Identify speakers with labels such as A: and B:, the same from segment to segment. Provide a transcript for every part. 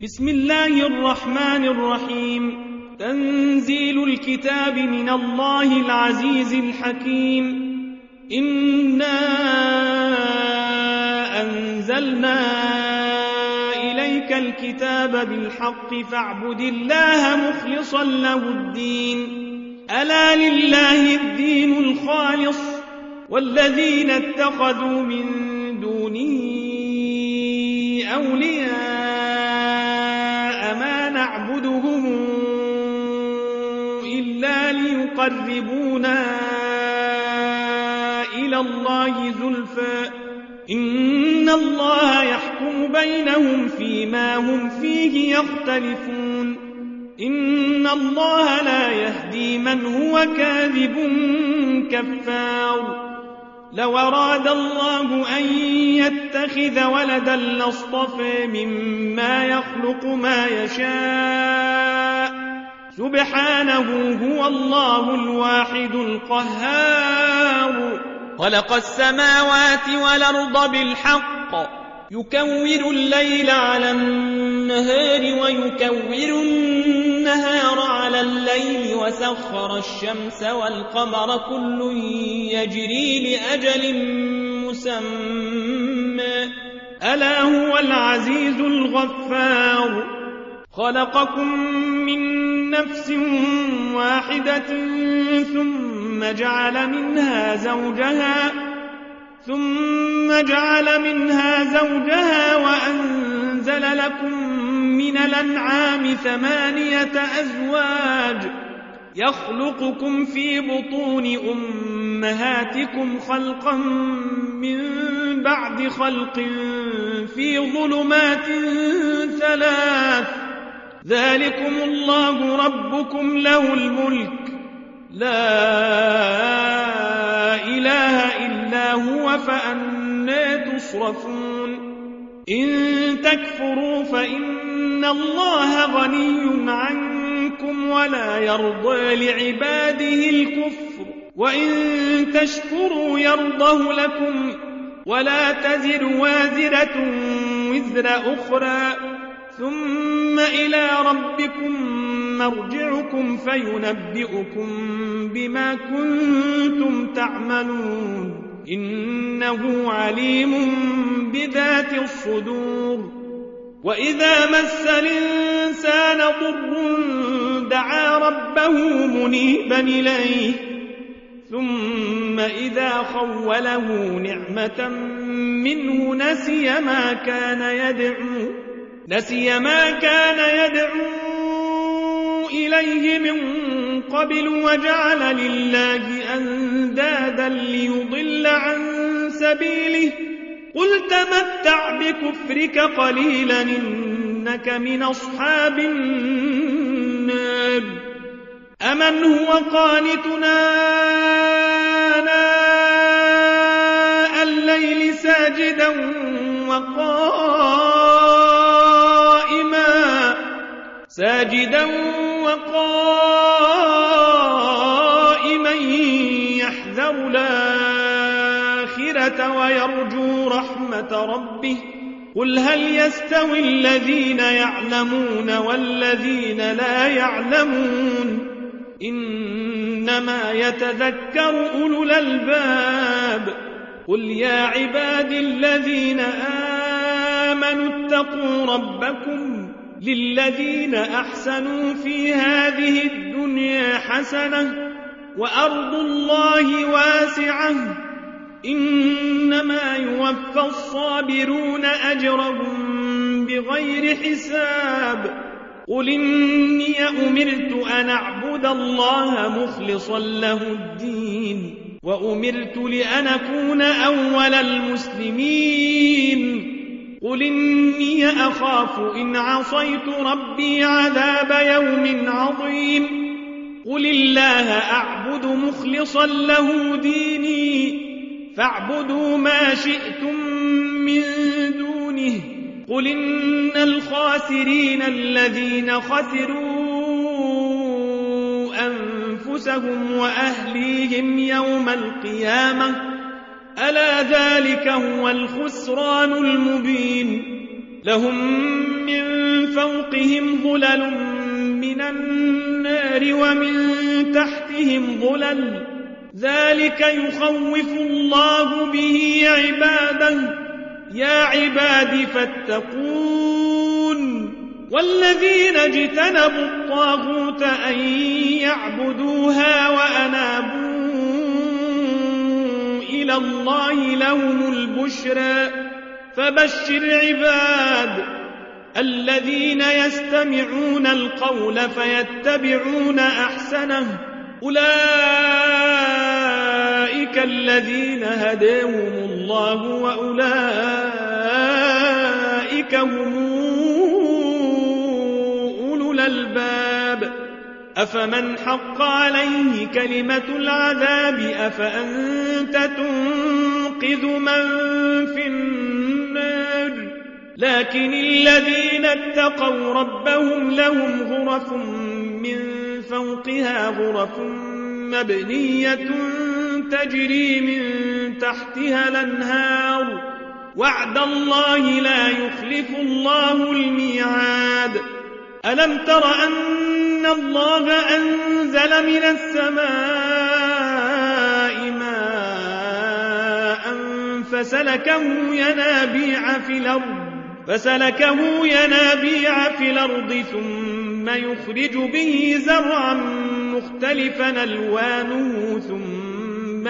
A: بسم الله الرحمن الرحيم. تنزيل الكتاب من الله العزيز الحكيم. إنا أنزلنا إليك الكتاب بالحق فاعبد الله مخلصا له الدين. ألا لله الدين الخالص والذين اتخذوا من دونه أولياء ما نعبدهم إلا ليقربونا إلى الله زلفى إن الله يحكم بينهم فيما هم فيه يختلفون. إن الله لا يهدي من هو كاذب كفار. لو أراد الله أن يتخذ ولدا لاصطفى مما يخلق ما يشاء سبحانه هو الله الواحد القهار. خلق السماوات والأرض بالحق يكور الليل على النهار ويكور النهار على الليل وسخر الشمس والقمر كل يجري لأجل مسمى ألا هو العزيز الغفار. خلقكم من نفس واحدة ثم جعل منها زوجها وأنزل لكم من الأنعام 8 أزواج يخلقكم في بطون أمهاتكم خلقا من بعد خلق في ظلمات 3 ذلكم الله ربكم له الملك لا إله إلا هو فأنى تصرفون. إن تكفروا فإن الله غني عنكم ولا يرضى لعباده الكفر وإن تشكروا يرضه لكم ولا تزر وازرة وزر أخرى ثم إلى ربكم مرجعكم فينبئكم بما كنتم تعملون إنه عليم بذات الصدور. وإذا مس الإنسان ضر دعا ربه منيبا إليه ثم إذا خوله نعمة منه نسي ما كان يدعو إليه من قبل وجعل لله أندادا ليضل عن سبيله قل تمتع بكفرك قليلا إنك من أصحاب النار. أمن هو قانتنا آناء الليل ساجدا وقائما يحذر الآخرة ويرجو رحمة ربه قل هل يستوي الذين يعلمون والذين لا يعلمون إنما يتذكر أولو الألباب. قل يا عبادي الذين آمنوا اتقوا ربكم للذين أحسنوا في هذه الدنيا حسنة وأرض الله واسعة إنما يوفى الصابرون أجرهم بغير حساب. قل إني أمرت أن أعبد الله مخلصا له الدين وأمرت لأن أكون أول المسلمين. قل إني أخاف إن عصيت ربي عذاب يوم عظيم. قل الله أعبد مخلصا له ديني فاعبدوا ما شئتم من دونه. قل إن الخاسرين الذين خسروا أنفسهم وأهليهم يوم القيامة ألا ذلك هو الخسران المبين. لهم من فوقهم ظلل من النار ومن تحتهم ظلل ذلك يخوف الله به عباده يا عباد فاتقون والذين اجتنبوا الطاغوت أن يعبدوها وأنابوا إلى الله لهم البشرى فبشر عباد الذين يستمعون القول فيتبعون أحسنه أولئك الذين هداهم الله وأولئك هم أولو الألباب أفمن حق عليه كلمة العذاب أفأنت تنقذ من في النار لكن الذين اتقوا ربهم لهم غرف من فوقها غرف مبنية تجري من تحتها الأنهار وعد الله لا يخلف الله الميعاد ألم تر أن الله أنزل من السماء ماء فسلكه ينابيع في الأرض ثم يخرج به زرعا مختلفا ألوانه ثم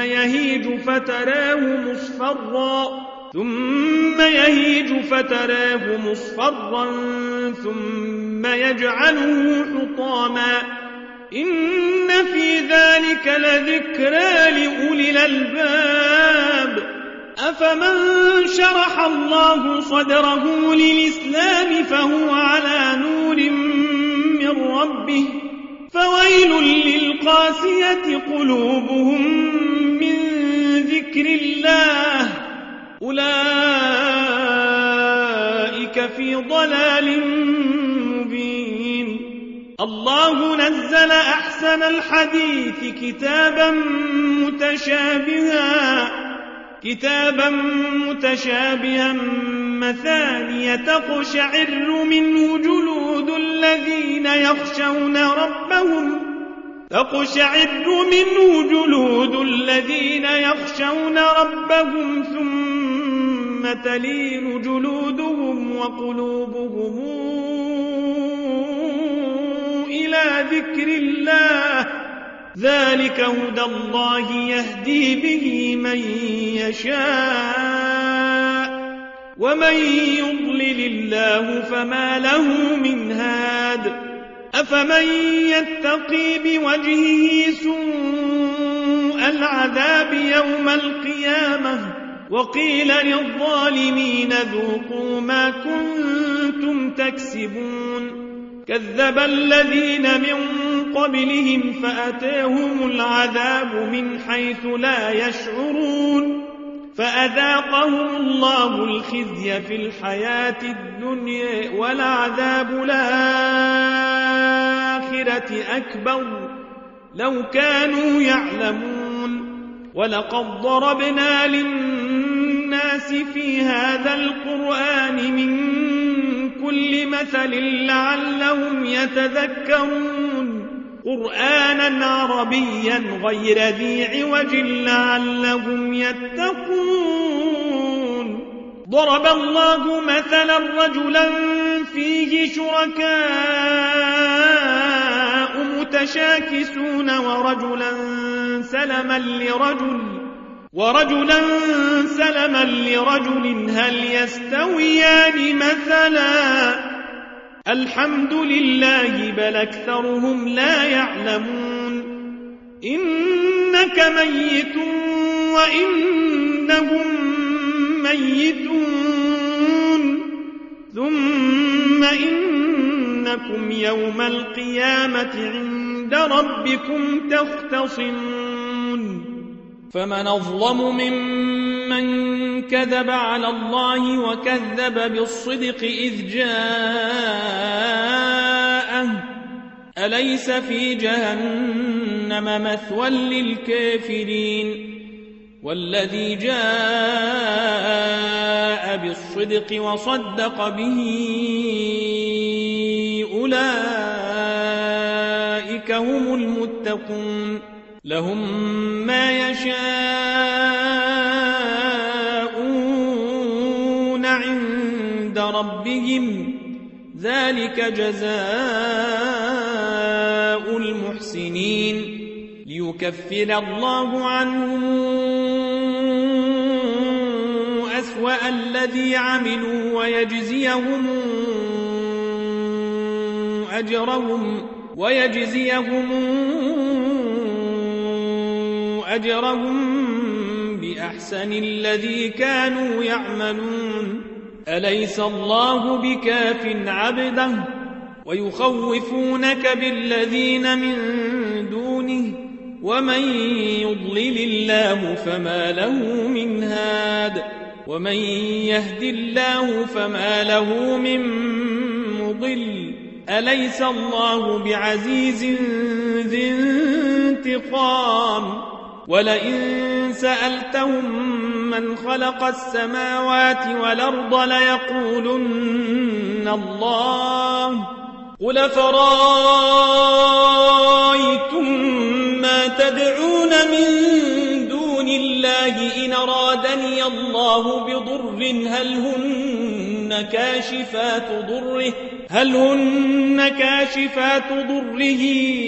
A: يهيج فتراه مصفرا ثم يجعله حطاما إن في ذلك لذكرى لأولي الألباب أفمن شرح الله صدره للإسلام فهو على نور من ربه فويل للقاسية قلوبهم من ذكر الله أولئك في ضلال مبين الله نزل أحسن الحديث كتابا متشابها مثانية تقشعر منه جلود الذين يخشون ربهم ثم تلين جلودهم وقلوبهم إلى ذكر الله ذلك هدى الله يهدي به من يشاء ومن يضلل الله فما له من هاد أفمن يتقي بوجهه سوء العذاب يوم القيامة وقيل للظالمين ذوقوا ما كنتم تكسبون كذب الذين من قبلهم فأتاهم العذاب من حيث لا يشعرون فأذاقهم الله الخزي في الحياة الدنيا ولعذاب الآخرة أكبر لو كانوا يعلمون ولقد ضربنا للناس في هذا القرآن من كل مثل لعلهم يتذكرون قرآنا عربيا غير ذي عوج لعلهم يتقون ضرب الله مثلا رجلا فيه شركاء متشاكسون ورجلا سلما لرجل هل يستويان مثلا الحمد لله بل أكثرهم لا يعلمون إنك ميت وإنهم ميتون ثم إنكم يوم القيامة عند ربكم تختصمون فمن أظلم ممن كذب على الله وكذب بالصدق إذ جاءه أليس في جهنم مثوى للكافرين والذي جاء جاء بالصدق وصدق به أولئك هم المتقون لهم ما يشاءون عند ربهم ذلك جزاء المحسنين ليكفر الله عنهم أسوأ الذي عملوا ويجزيهم أجرهم بأحسن الذي كانوا يعملون أليس الله بكاف عبده ويخوفونك بالذين من دونه ومن يضلل الله فما له من هاد ومن يهد الله فما له من مضل أليس الله بعزيز ذي انتقام ولئن سألتهم من خلق السماوات والأرض ليقولن الله قل فرأيتم ما تدعون من دون الله إن أرادني الله بضر هل هن كاشفات ضره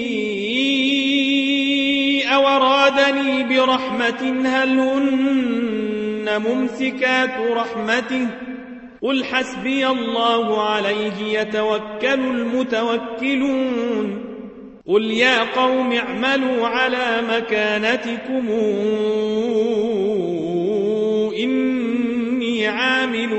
A: أو أرادني برحمة هل هن ممسكات رحمته قل حسبي الله عليه يتوكل المتوكلون قل يا قوم اعملوا على مكانتكم إني عامل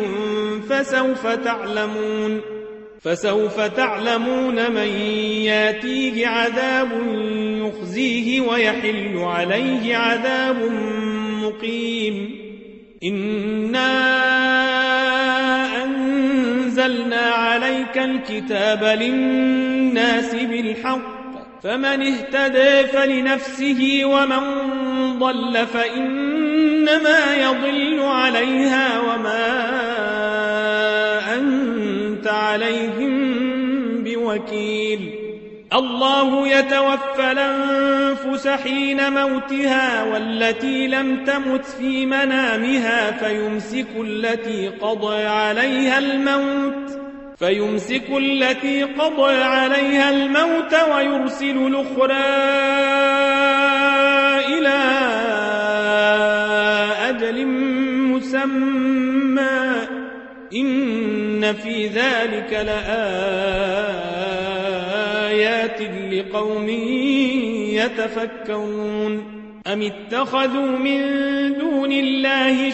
A: فسوف تعلمون من ياتيه عذاب يخزيه ويحل عليه عذاب مقيم إنا أنزلنا عليك الكتاب للناس بالحق فمن اهتدى فلنفسه ومن ضل فإنما يضل عليها وما أنت عليهم بوكيل الله يتوفى الأنفس حين موتها والتي لم تمت في منامها فيمسك التي قضى عليها الموت ويرسل الأخرى إلى أجل مسمى إن في ذلك لآيات لقوم يتفكرون أم اتخذوا من دون الله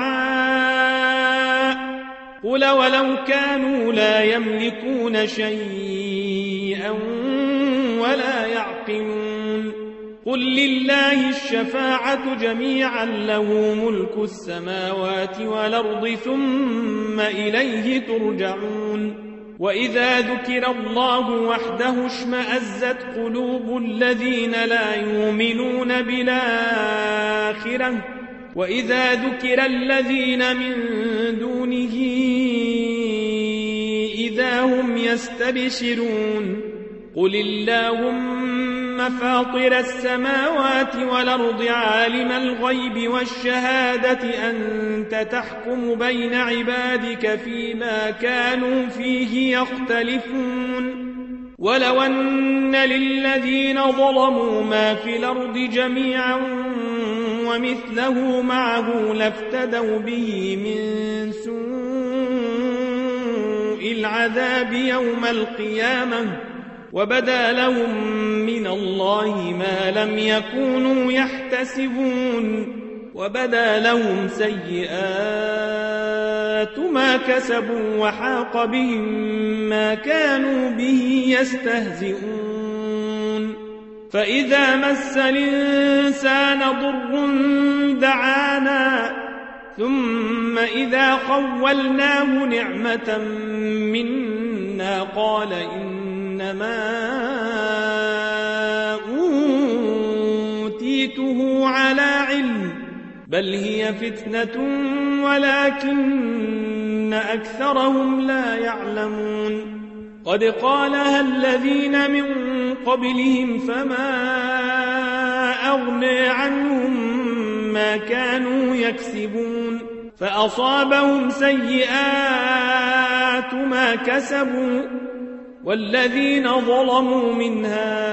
A: شفعاء قل ولو كانوا لا يملكون شيئا ولا يعقلون قل لله الشفاعة جميعا له ملك السماوات والأرض ثم إليه ترجعون وإذا ذكر الله وحده اشمأزت قلوب الذين لا يؤمنون بالآخرة وإذا ذكر الذين من دونه إذا هم يستبشرون قل اللهم فاطر السماوات والأرض عالم الغيب والشهادة أنت تحكم بين عبادك فيما كانوا فيه يختلفون ولو أن للذين ظلموا ما في الأرض جميعا ومثله معه لافتدوا به من سوء العذاب يوم القيامة وبدا لهم من الله ما لم يكونوا يحتسبون وبدا لهم سيئات ما كسبوا وحاق بهم ما كانوا به يستهزئون فإذا مس الإنسان ضر دعانا ثم إذا خولناه نعمة منا قال إنما أوتيته على علم بل هي فتنة ولكن أكثرهم لا يعلمون قد قالها الذين من قبلهم فما أغنى عنهم ما كانوا يكسبون فأصابهم سيئات ما كسبوا والذين ظلموا من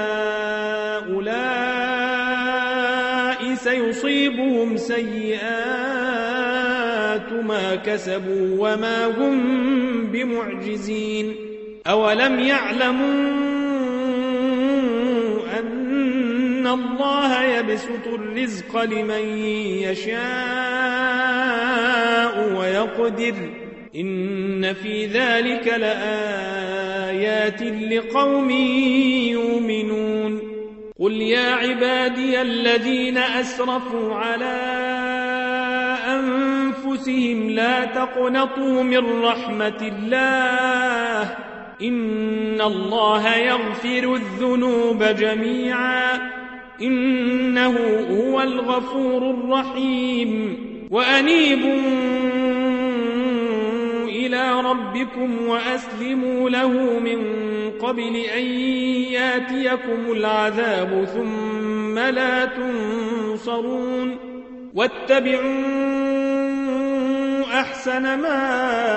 A: هؤلاء سيصيبهم سيئات ما كسبوا وما هم بمعجزين أولم يعلموا أن الله يبسط الرزق لمن يشاء ويقدر إن في ذلك لآيات لقوم يؤمنون قل يا عبادي الذين أسرفوا على أنفسهم لا تقنطوا من رحمة الله إن الله يغفر الذنوب جميعا إنه هو الغفور الرحيم وأنيبوا إلى ربكم وأسلموا له من قبل أن ياتيكم العذاب ثم لا تنصرون واتبعوا أحسن ما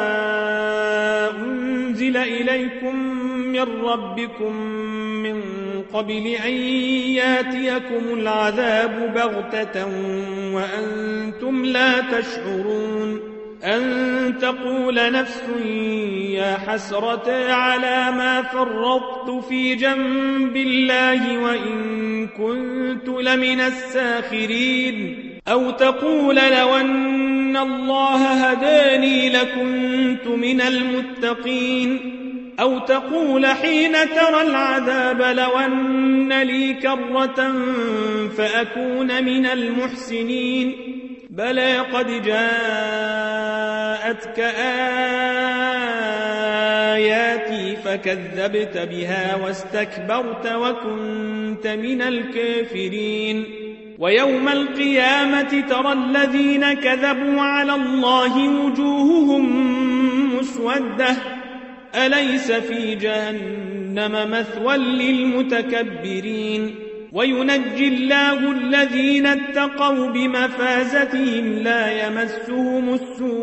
A: أنزل إليكم من ربكم من قبل أن ياتيكم العذاب بغتة وأنتم لا تشعرون أن تقول نفس يا حسرة على ما فرطت في جنب الله وإن كنت لمن الساخرين أو تقول لو أن الله هداني لكنت من المتقين أو تقول حين ترى العذاب لو أن لي كرة فأكون من المحسنين بلى قد جاءتك آياتي فكذبت بها واستكبرت وكنت من الكافرين ويوم القيامة ترى الذين كذبوا على الله وجوههم مسودة أليس في جهنم مثوى للمتكبرين وينجي الله الذين اتقوا بمفازتهم لا يمسهم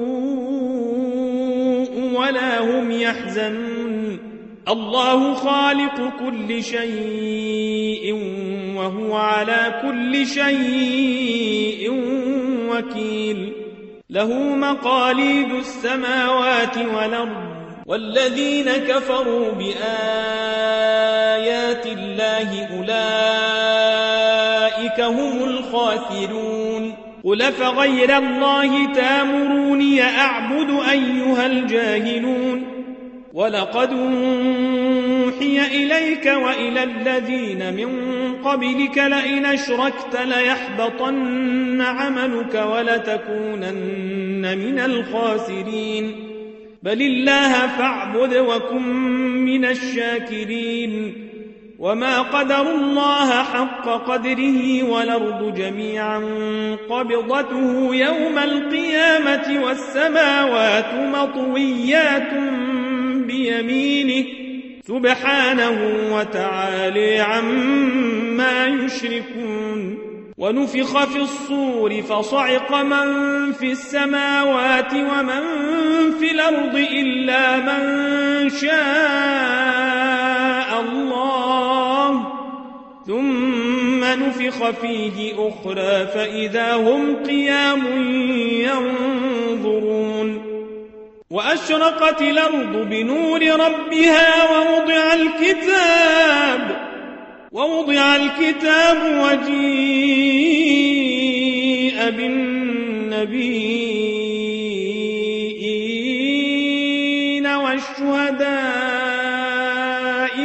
A: السوء ولا هم يحزنون الله خالق كل شيء وهو على كل شيء وكيل له مقاليد السماوات والأرض والذين كفروا بآيات الله أولئك هم الخاسرون قل فغير الله تامروني أعبد أيها الجاهلون ولقد أوحي إليك وإلى الذين من قبلك لئن أشركت ليحبطن عملك ولتكونن من الخاسرين بل الله فاعبد وكن من الشاكرين وما قدروا الله حق قدره والأرض جميعا قبضته يوم القيامة والسماوات مطويات بيمينه سبحانه وتعالى عما يشركون ونفخ في الصور فصعق من في السماوات ومن في الأرض إلا من شاء الله ثم نفخ فيه أخرى فإذا هم قيام ينظرون وأشرقت الأرض بنور ربها ووضع الكتاب وجيء بالنبيين والشهداء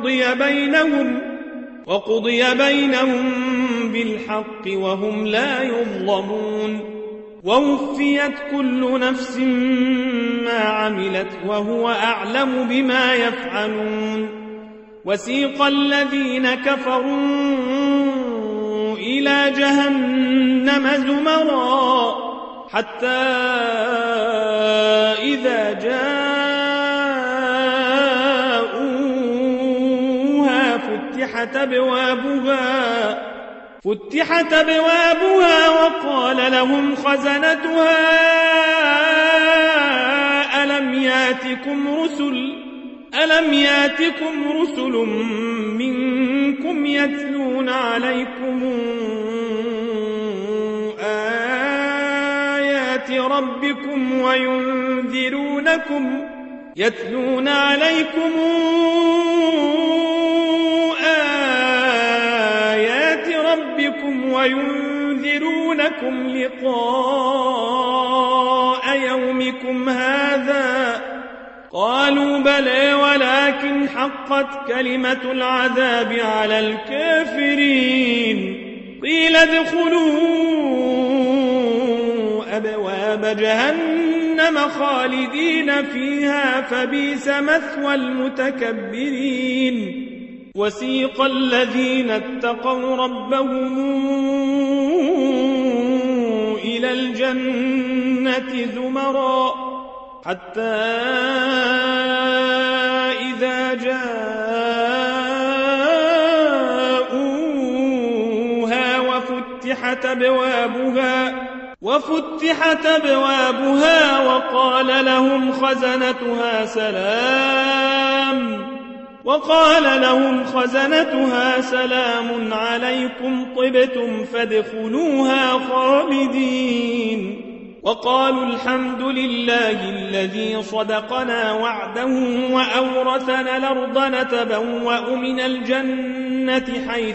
A: وقضي بينهم بالحق وهم لا يظلمون ووفيت كل نفس ما عملت وهو أعلم بما يفعلون وسيق الذين كفروا إلى جهنم زمرا حتى إذا جاءوها فتحت أبوابها وقال لهم خزنتها ألم ياتكم رسل منكم يتلون عليكم آيات ربكم وينذرونكم لقاء يومكم هذا؟ قالوا بلى ولكن حقت كلمة العذاب على الكافرين. قيل ادخلوا أبواب جهنم خالدين فيها فبئس مثوى المتكبرين. وسيق الذين اتقوا ربهم إلى الجنة زمرا حتى إذا جاءوها وفتحت أبوابها وقال لهم خزنتها سلام عليكم طبتم فادخلوها خالدين. وقالوا الحمد لله الذي صدقنا وعده وأورثنا الأرض نتبوأ من الجنة حيث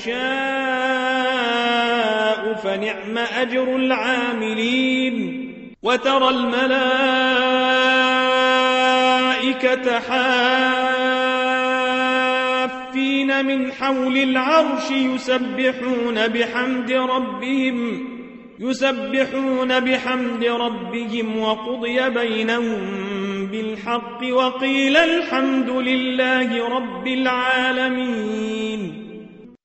A: نشاء فنعم أجر العاملين. وترى الملائكة حافين من حول العرش يسبحون بحمد ربهم وقضي بينهم بالحق وقيل الحمد لله رب العالمين.